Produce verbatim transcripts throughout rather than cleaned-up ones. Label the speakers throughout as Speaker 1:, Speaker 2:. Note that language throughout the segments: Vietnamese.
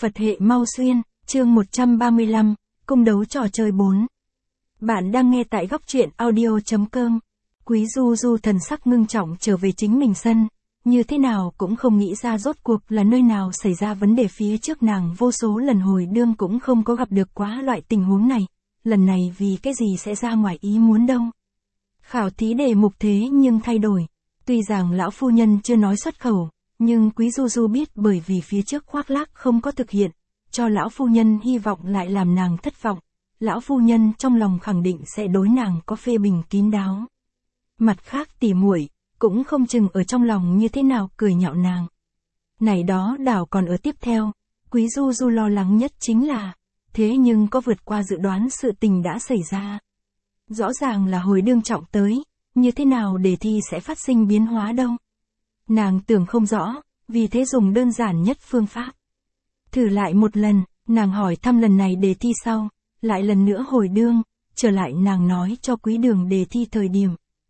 Speaker 1: Phật hệ mau xuyên, chương một trăm ba mươi lăm, cung đấu trò chơi bốn. Bạn đang nghe tại góc truyện audio.com. Quý Du Du thần sắc ngưng trọng trở về chính mình sân, như thế nào cũng không nghĩ ra rốt cuộc là nơi nào xảy ra vấn đề. Phía trước nàng vô số lần hồi đương cũng không có gặp được quá loại tình huống này, lần này vì cái gì sẽ ra ngoài ý muốn đâu. Khảo thí đề mục thế nhưng thay đổi, tuy rằng lão phu nhân chưa nói xuất khẩu, nhưng Quý Du Du biết bởi vì phía trước khoác lác không có thực hiện, cho lão phu nhân hy vọng lại làm nàng thất vọng, lão phu nhân trong lòng khẳng định sẽ đối nàng có phê bình kín đáo. Mặt khác tỉ muội cũng không chừng ở trong lòng như thế nào cười nhạo nàng. Này đó đảo còn ở tiếp theo, Quý Du Du lo lắng nhất chính là, thế nhưng có vượt qua dự đoán sự tình đã xảy ra. Rõ ràng là hồi đương trọng tới, như thế nào đề thi sẽ phát sinh biến hóa đâu. Nàng tưởng không rõ, vì thế dùng đơn giản nhất phương pháp. Thử lại một lần, nàng hỏi thăm lần này đề thi sau, lại lần nữa hồi đương, trở lại nàng nói cho Quý Đường đề thi thời điểm.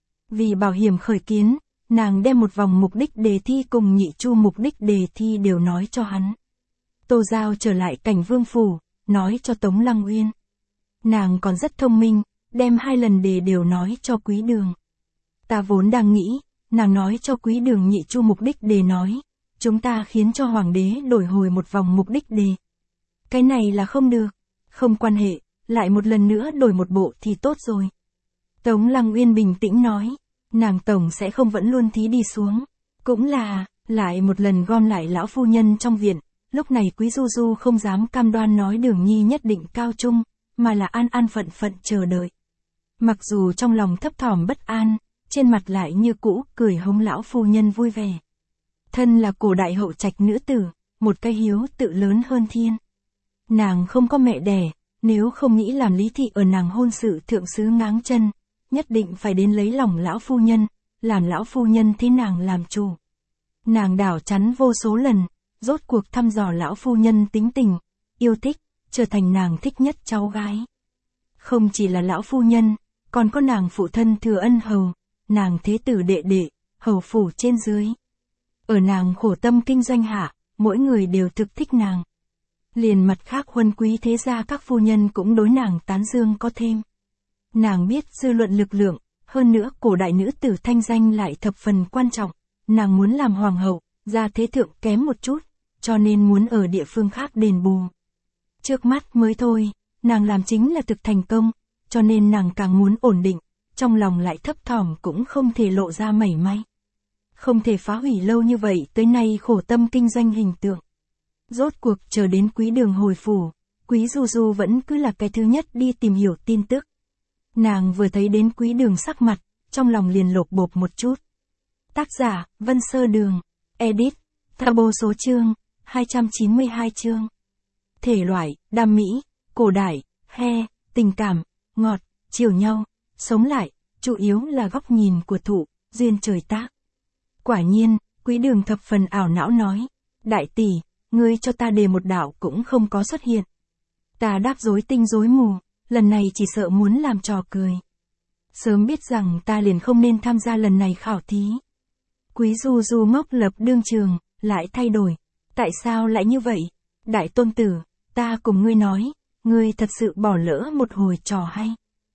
Speaker 1: Vì bảo hiểm khởi kiến, nàng đem một vòng mục đích đề thi cùng nhị chu mục đích đề thi đều nói cho hắn. Tô Giao trở lại Cảnh Vương phủ, nói cho Tống Lăng Uyên. Nàng còn rất thông minh, đem hai lần đề đều nói cho Quý Đường. Ta vốn đang nghĩ, nàng nói cho Quý Đường nhị chu mục đích đề nói, chúng ta khiến cho hoàng đế đổi hồi một vòng mục đích đề. Cái này là không được, không quan hệ, lại một lần nữa đổi một bộ thì tốt rồi. Tống Lăng Uyên bình tĩnh nói, nàng tổng sẽ không vẫn luôn thí đi xuống, cũng là, lại một lần gom lại lão phu nhân trong viện, lúc này Quý Du Du không dám cam đoan nói Đường Nhi nhất định cao trung, mà là an an phận phận chờ đợi. Mặc dù trong lòng thấp thỏm bất an, trên mặt lại như cũ cười hống lão phu nhân vui vẻ. Thân là cổ đại hậu trạch nữ tử, một cái hiếu tự lớn hơn thiên. Nàng không có mẹ đẻ, nếu không nghĩ làm Lý Thị ở nàng hôn sự thượng sứ ngáng chân, nhất định phải đến lấy lòng lão phu nhân, làm lão phu nhân thế nàng làm chủ. Nàng đảo chắn vô số lần, rốt cuộc thăm dò lão phu nhân tính tình, yêu thích, trở thành nàng thích nhất cháu gái. Không chỉ là lão phu nhân, còn có nàng phụ thân Thừa Ân hầu, nàng thế tử đệ đệ, hầu phủ trên dưới. Ở nàng khổ tâm kinh doanh hạ, mỗi người đều thực thích nàng. Liền mặt khác huân quý thế gia các phu nhân cũng đối nàng tán dương có thêm. Nàng biết dư luận lực lượng, hơn nữa cổ đại nữ tử thanh danh lại thập phần quan trọng, nàng muốn làm hoàng hậu, gia thế thượng kém một chút, cho nên muốn ở địa phương khác đền bù. Trước mắt mới thôi, nàng làm chính là thực thành công, cho nên nàng càng muốn ổn định, trong lòng lại thấp thỏm cũng không thể lộ ra mảy may. Không thể phá hủy lâu như vậy tới nay khổ tâm kinh doanh hình tượng. Rốt cuộc chờ đến Quý Đường hồi phủ, Quý Du Du vẫn cứ là cái thứ nhất đi tìm hiểu tin tức. Nàng vừa thấy đến Quý Đường sắc mặt, trong lòng liền lột bột một chút. Tác giả, Vân Sơ Đường, edit, Thabo số chương, hai trăm chín mươi hai chương. Thể loại, đam mỹ, cổ đại, he, tình cảm, ngọt, chiều nhau, sống lại, chủ yếu là góc nhìn của thụ, duyên trời tác. Quả nhiên, Quý Đường thập phần ảo não nói, đại tỷ, ngươi cho ta đề một đạo cũng không có xuất hiện. Ta đáp rối tinh rối mù, lần này chỉ sợ muốn làm trò cười. Sớm biết rằng ta liền không nên tham gia lần này khảo thí. Quý Du Du ngốc lập đương trường, lại thay đổi. Tại sao lại như vậy? Đại tôn tử, ta cùng ngươi nói, ngươi thật sự bỏ lỡ một hồi trò hay.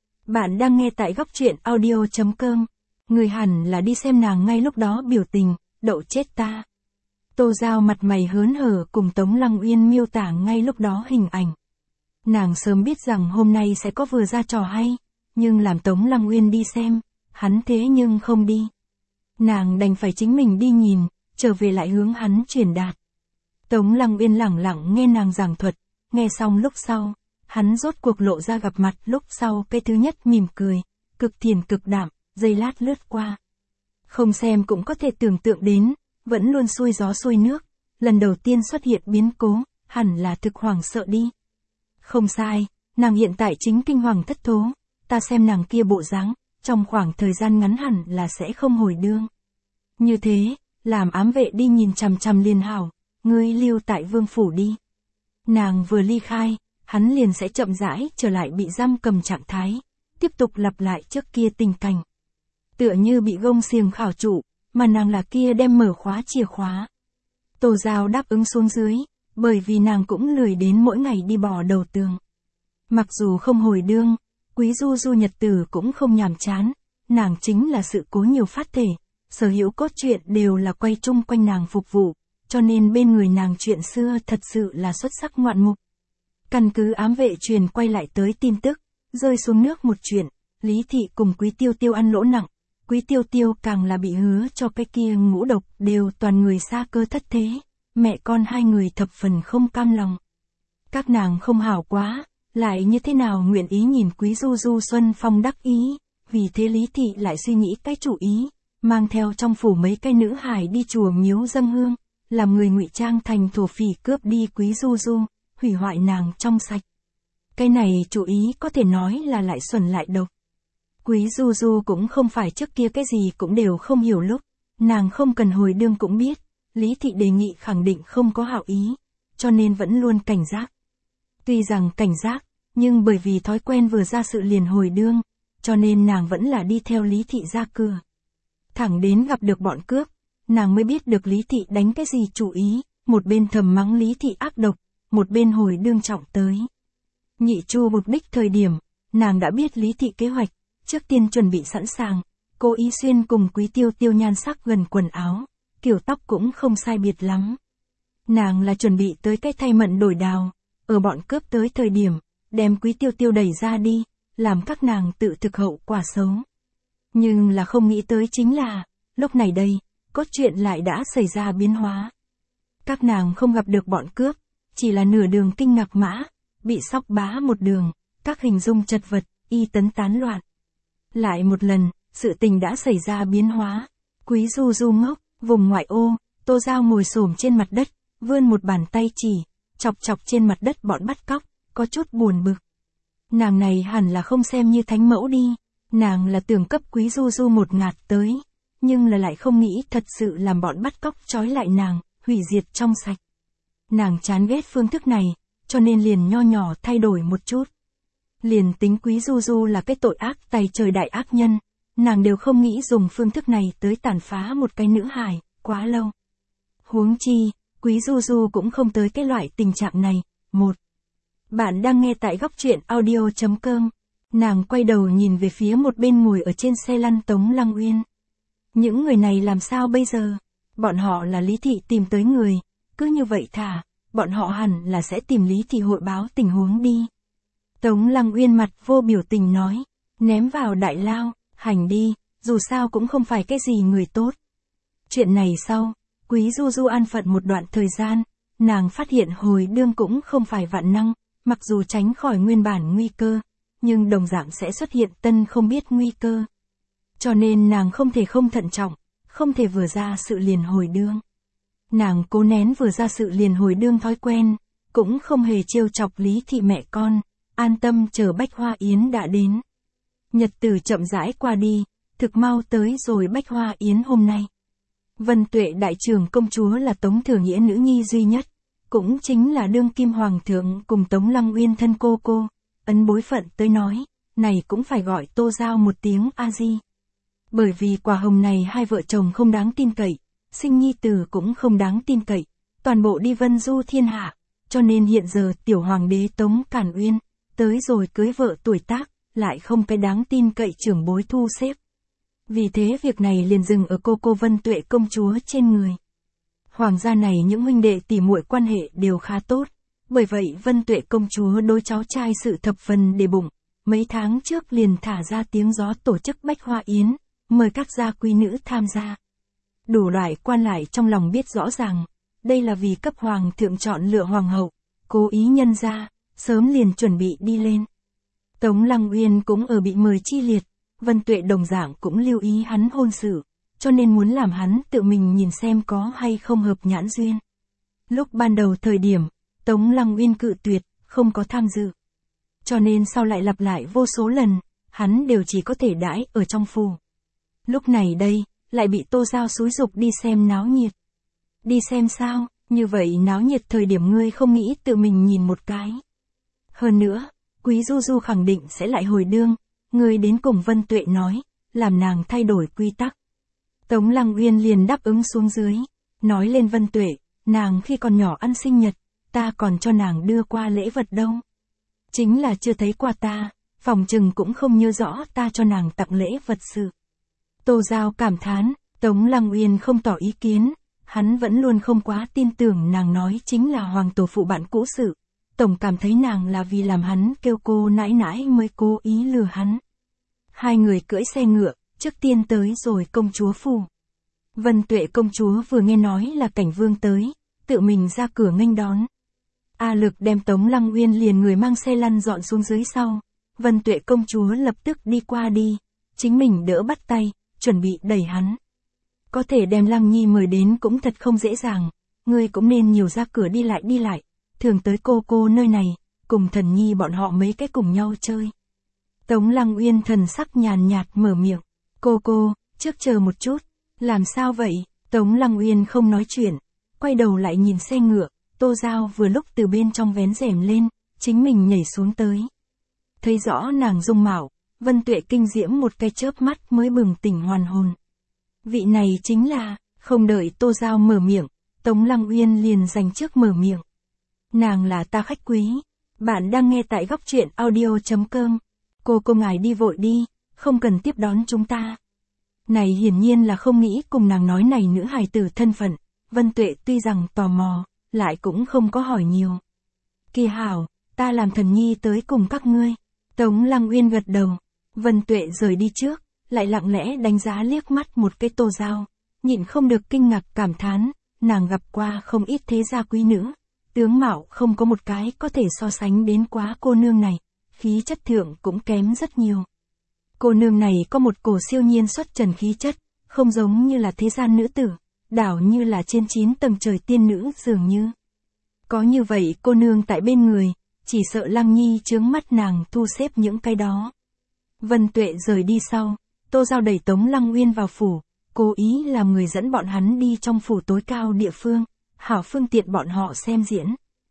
Speaker 1: Bạn đang nghe tại góc truyện audio.com. Người hẳn là đi xem nàng ngay lúc đó biểu tình, đậu chết ta. Tô Giao mặt mày hớn hở cùng Tống Lăng Uyên miêu tả ngay lúc đó hình ảnh. Nàng sớm biết rằng hôm nay sẽ có vừa ra trò hay, nhưng làm Tống Lăng Uyên đi xem, hắn thế nhưng không đi. Nàng đành phải chính mình đi nhìn, trở về lại hướng hắn truyền đạt. Tống Lăng Uyên lẳng lặng nghe nàng giảng thuật, nghe xong lúc sau, hắn rốt cuộc lộ ra gặp mặt lúc sau cái thứ nhất mỉm cười, cực thiền cực đạm, giây lát lướt qua. Không xem cũng có thể tưởng tượng đến, vẫn luôn xuôi gió xuôi nước, lần đầu tiên xuất hiện biến cố, hẳn là thực hoảng sợ đi. Không sai, nàng hiện tại chính kinh hoàng thất thố, ta xem nàng kia bộ dáng, trong khoảng thời gian ngắn hẳn là sẽ không hồi đương. Như thế, làm ám vệ đi nhìn chằm chằm liền hảo, ngươi lưu tại vương phủ đi. Nàng vừa ly khai, hắn liền sẽ chậm rãi trở lại bị giam cầm trạng thái, tiếp tục lặp lại trước kia tình cảnh. Tựa như bị gông xiềng khảo trụ, mà nàng là kia đem mở khóa chìa khóa. Tô Giao đáp ứng xuống dưới, bởi vì nàng cũng lười đến mỗi ngày đi bò đầu tường. Mặc dù không hồi đương, Quý Du Du nhật tử cũng không nhàm chán, nàng chính là sự cố nhiều phát thể, sở hữu cốt truyện đều là quay chung quanh nàng phục vụ, cho nên bên người nàng chuyện xưa thật sự là xuất sắc ngoạn mục. Căn cứ ám vệ truyền quay lại tới tin tức, rơi xuống nước một chuyện, Lý Thị cùng Quý Tiêu Tiêu ăn lỗ nặng, Quý Tiêu Tiêu càng là bị hứa cho cái kia ngũ độc đều toàn người xa cơ thất thế, mẹ con hai người thập phần không cam lòng. Các nàng không hảo quá, lại như thế nào nguyện ý nhìn Quý Du Du xuân phong đắc ý, vì thế Lý Thị lại suy nghĩ cái chủ ý, mang theo trong phủ mấy cái nữ hài đi chùa miếu dâng hương, làm người ngụy trang thành thổ phỉ cướp đi Quý Du Du, hủy hoại nàng trong sạch. Cái này chủ ý có thể nói là lại xuẩn lại độc. Quý Du Du cũng không phải trước kia cái gì cũng đều không hiểu lúc, nàng không cần hồi đương cũng biết, Lý Thị đề nghị khẳng định không có hảo ý, cho nên vẫn luôn cảnh giác. Tuy rằng cảnh giác, nhưng bởi vì thói quen vừa ra sự liền hồi đương, cho nên nàng vẫn là đi theo Lý Thị ra cửa. Thẳng đến gặp được bọn cướp, nàng mới biết được Lý Thị đánh cái gì chủ ý, một bên thầm mắng Lý Thị ác độc, một bên hồi đương trọng tới. Nhị chu mục đích thời điểm, nàng đã biết Lý Thị kế hoạch, trước tiên chuẩn bị sẵn sàng, cố ý xuyên cùng Quý Tiêu Tiêu nhan sắc gần quần áo, kiểu tóc cũng không sai biệt lắm. Nàng là chuẩn bị tới cái thay mận đổi đào, ở bọn cướp tới thời điểm, đem Quý Tiêu Tiêu đẩy ra đi, làm các nàng tự thực hậu quả xấu. Nhưng là không nghĩ tới chính là, lúc này đây, cốt truyện lại đã xảy ra biến hóa. Các nàng không gặp được bọn cướp, chỉ là nửa đường kinh ngạc mã, bị sóc bá một đường, các hình dung chật vật, y tấn tán loạn. Lại một lần, sự tình đã xảy ra biến hóa. Quý Du Du ngốc, vùng ngoại ô, Tô Giao ngồi xổm trên mặt đất, vươn một bàn tay chỉ, chọc chọc trên mặt đất bọn bắt cóc, có chút buồn bực. Nàng này hẳn là không xem như thánh mẫu đi, nàng là tưởng cấp Quý Du Du một ngạt tới, nhưng là lại không nghĩ thật sự làm bọn bắt cóc trói lại nàng, hủy diệt trong sạch. Nàng chán ghét phương thức này, cho nên liền nho nhỏ thay đổi một chút. Liền tính Quý Du Du là cái tội ác tày trời đại ác nhân, nàng đều không nghĩ dùng phương thức này tới tàn phá một cái nữ hài, quá lâu. Huống chi, Quý Du Du cũng không tới cái loại tình trạng này. Một. Bạn đang nghe tại góc truyện audio chấm com. Nàng quay đầu nhìn về phía một bên ngồi ở trên xe lăn Tống Lăng Uyên. Những người này làm sao bây giờ? Bọn họ là Lý Thị tìm tới người, cứ như vậy thả, bọn họ hẳn là sẽ tìm Lý Thị hội báo tình huống đi. Tống Lăng Uyên mặt vô biểu tình nói, ném vào đại lao, hành đi, dù sao cũng không phải cái gì người tốt. Chuyện này sau, Quý Du Du an phận một đoạn thời gian, nàng phát hiện hồi đương cũng không phải vạn năng, mặc dù tránh khỏi nguyên bản nguy cơ, nhưng đồng dạng sẽ xuất hiện tân không biết nguy cơ. Cho nên nàng không thể không thận trọng, không thể vừa ra sự liền hồi đương. Nàng cố nén vừa ra sự liền hồi đương thói quen, cũng không hề trêu chọc Lý Thị mẹ con, an tâm chờ Bách Hoa Yến đã đến. Nhật tử chậm rãi qua đi, thực mau tới rồi Bách Hoa Yến hôm nay. Vân Tuệ đại trưởng công chúa là Tống Thừa Nghĩa nữ nhi duy nhất, cũng chính là đương kim hoàng thượng cùng Tống Lăng Uyên thân cô cô, ấn bối phận tới nói, này cũng phải gọi Tô Giao một tiếng a di. Bởi vì quả hồng này hai vợ chồng không đáng tin cậy, sinh nhi tử cũng không đáng tin cậy, toàn bộ đi vân du thiên hạ, cho nên hiện giờ tiểu hoàng đế Tống Càn Uyên, tới rồi cưới vợ tuổi tác, lại không cái đáng tin cậy trưởng bối thu xếp. Vì thế việc này liền dừng ở cô cô Vân Tuệ công chúa trên người. Hoàng gia này những huynh đệ tỉ muội quan hệ đều khá tốt, bởi vậy Vân Tuệ công chúa đối cháu trai sự thập phần để bụng, mấy tháng trước liền thả ra tiếng gió tổ chức Bách Hoa Yến, mời các gia quý nữ tham gia. Đủ loại quan lại trong lòng biết rõ ràng, đây là vì cấp hoàng thượng chọn lựa hoàng hậu, cố ý nhân ra, sớm liền chuẩn bị đi lên. Tống Lăng Uyên cũng ở bị mời chi liệt, Vân Tuệ đồng dạng cũng lưu ý hắn hôn sự, cho nên muốn làm hắn tự mình nhìn xem có hay không hợp nhãn duyên. Lúc ban đầu thời điểm, Tống Lăng Uyên cự tuyệt, không có tham dự. Cho nên sau lại lặp lại vô số lần, hắn đều chỉ có thể đãi ở trong phủ. Lúc này đây, lại bị Tô Giao xúi dục đi xem náo nhiệt. Đi xem sao, như vậy náo nhiệt thời điểm ngươi không nghĩ tự mình nhìn một cái. Hơn nữa, Quý Du Du khẳng định sẽ lại hồi đương, ngươi đến cùng Vân Tuệ nói, làm nàng thay đổi quy tắc. Tống Lăng Uyên liền đáp ứng xuống dưới, nói lên Vân Tuệ, nàng khi còn nhỏ ăn sinh nhật, ta còn cho nàng đưa qua lễ vật đâu. Chính là chưa thấy qua ta, phòng chừng cũng không nhớ rõ ta cho nàng tặng lễ vật sự. Tô Giao cảm thán, Tống Lăng Uyên không tỏ ý kiến, hắn vẫn luôn không quá tin tưởng nàng nói chính là hoàng tổ phụ bạn cũ sự. Tổng cảm thấy nàng là vì làm hắn kêu cô nãi nãi mới cố ý lừa hắn. Hai người cưỡi xe ngựa, trước tiên tới rồi công chúa phủ. Vân Tuệ công chúa vừa nghe nói là Cảnh Vương tới, tự mình ra cửa nghênh đón. A Lực đem Tống Lăng Uyên liền người mang xe lăn dọn xuống dưới sau. Vân Tuệ công chúa lập tức đi qua đi, chính mình đỡ bắt tay, chuẩn bị đẩy hắn. Có thể đem Lăng Nhi mời đến cũng thật không dễ dàng, ngươi cũng nên nhiều ra cửa đi lại đi lại, thường tới cô cô nơi này, cùng Thần Nhi bọn họ mấy cái cùng nhau chơi. Tống Lăng Uyên thần sắc nhàn nhạt mở miệng, cô cô, trước chờ một chút, làm sao vậy? Tống Lăng Uyên không nói chuyện, quay đầu lại nhìn xe ngựa, Tô Giao vừa lúc từ bên trong vén rèm lên, chính mình nhảy xuống tới. Thấy rõ nàng dung mạo, Vân Tuệ kinh diễm một cái chớp mắt mới bừng tỉnh hoàn hồn. Vị này chính là, không đợi Tô Giao mở miệng, Tống Lăng Uyên liền dành trước mở miệng. Nàng là ta khách quý, bạn đang nghe tại góc truyện audio chấm com. Cô cô ngài đi vội đi, không cần tiếp đón chúng ta. Này hiển nhiên là không nghĩ cùng nàng nói này nữ hài tử thân phận, Vân Tuệ tuy rằng tò mò, lại cũng không có hỏi nhiều. Kỳ hảo, ta làm Thần Nhi tới cùng các ngươi. Tống Lăng Uyên gật đầu, Vân Tuệ rời đi trước, lại lặng lẽ đánh giá liếc mắt một cái Tô Giao, nhịn không được kinh ngạc cảm thán, nàng gặp qua không ít thế gia quý nữ, tướng mạo không có một cái có thể so sánh đến quá cô nương này, khí chất thượng cũng kém rất nhiều. Cô nương này có một cổ siêu nhiên xuất trần khí chất, không giống như là thế gian nữ tử, đảo như là trên chín tầng trời tiên nữ dường như. Có như vậy cô nương tại bên người, chỉ sợ Lăng Nhi chướng mắt nàng thu xếp những cái đó. Vân Tuệ rời đi sau, Tô Giao đẩy Tống Lăng Uyên vào phủ, cố ý làm người dẫn bọn hắn đi trong phủ tối cao địa phương, hảo phương tiện bọn họ xem diễn.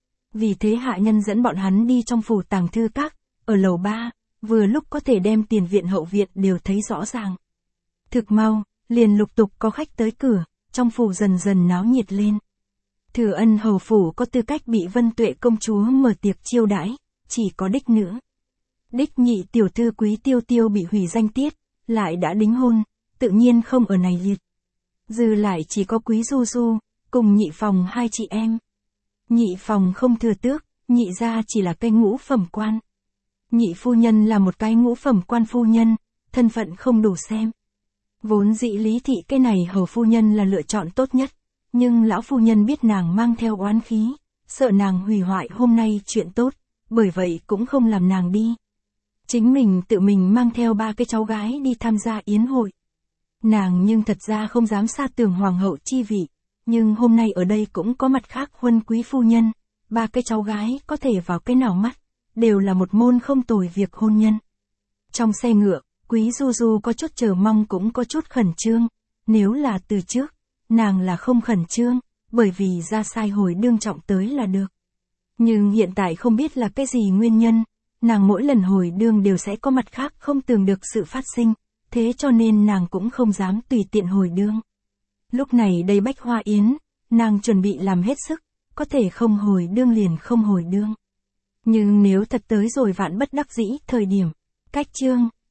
Speaker 1: Vì thế hạ nhân dẫn bọn hắn đi trong phủ tàng thư các, ở lầu ba, vừa lúc có thể đem tiền viện hậu viện đều thấy rõ ràng. Thực mau, liền lục tục có khách tới cửa, trong phủ dần dần náo nhiệt lên. Thừa Ân hầu phủ có tư cách bị Vân Tuệ công chúa mở tiệc chiêu đãi, chỉ có đích nữ. Đích nhị tiểu thư Quý Tiêu Tiêu bị hủy danh tiết, lại đã đính hôn, tự nhiên không ở này liệt. Dư lại chỉ có Quý Du Du, cùng nhị phòng hai chị em. Nhị phòng không thừa tước, nhị gia chỉ là cái ngũ phẩm quan. Nhị phu nhân là một cái ngũ phẩm quan phu nhân, thân phận không đủ xem. Vốn dĩ Lý thị cái này hầu phu nhân là lựa chọn tốt nhất, nhưng lão phu nhân biết nàng mang theo oán khí, sợ nàng hủy hoại hôm nay chuyện tốt, bởi vậy cũng không làm nàng đi. Chính mình tự mình mang theo ba cái cháu gái đi tham gia yến hội. Nàng nhưng thật ra không dám xa tường hoàng hậu chi vị, nhưng hôm nay ở đây cũng có mặt khác huân quý phu nhân, ba cái cháu gái có thể vào cái nào mắt, đều là một môn không tồi việc hôn nhân. Trong xe ngựa, Quý Du Du có chút chờ mong cũng có chút khẩn trương, nếu là từ trước, nàng là không khẩn trương, bởi vì ra sai hồi đương trọng tới là được. Nhưng hiện tại không biết là cái gì nguyên nhân, nàng mỗi lần hồi đương đều sẽ có mặt khác không tưởng được sự phát sinh, thế cho nên nàng cũng không dám tùy tiện hồi đương. Lúc này đây Bách Hoa Yến, nàng chuẩn bị làm hết sức, có thể không hồi đương liền không hồi đương. Nhưng nếu thật tới rồi vạn bất đắc dĩ thời điểm, cách chương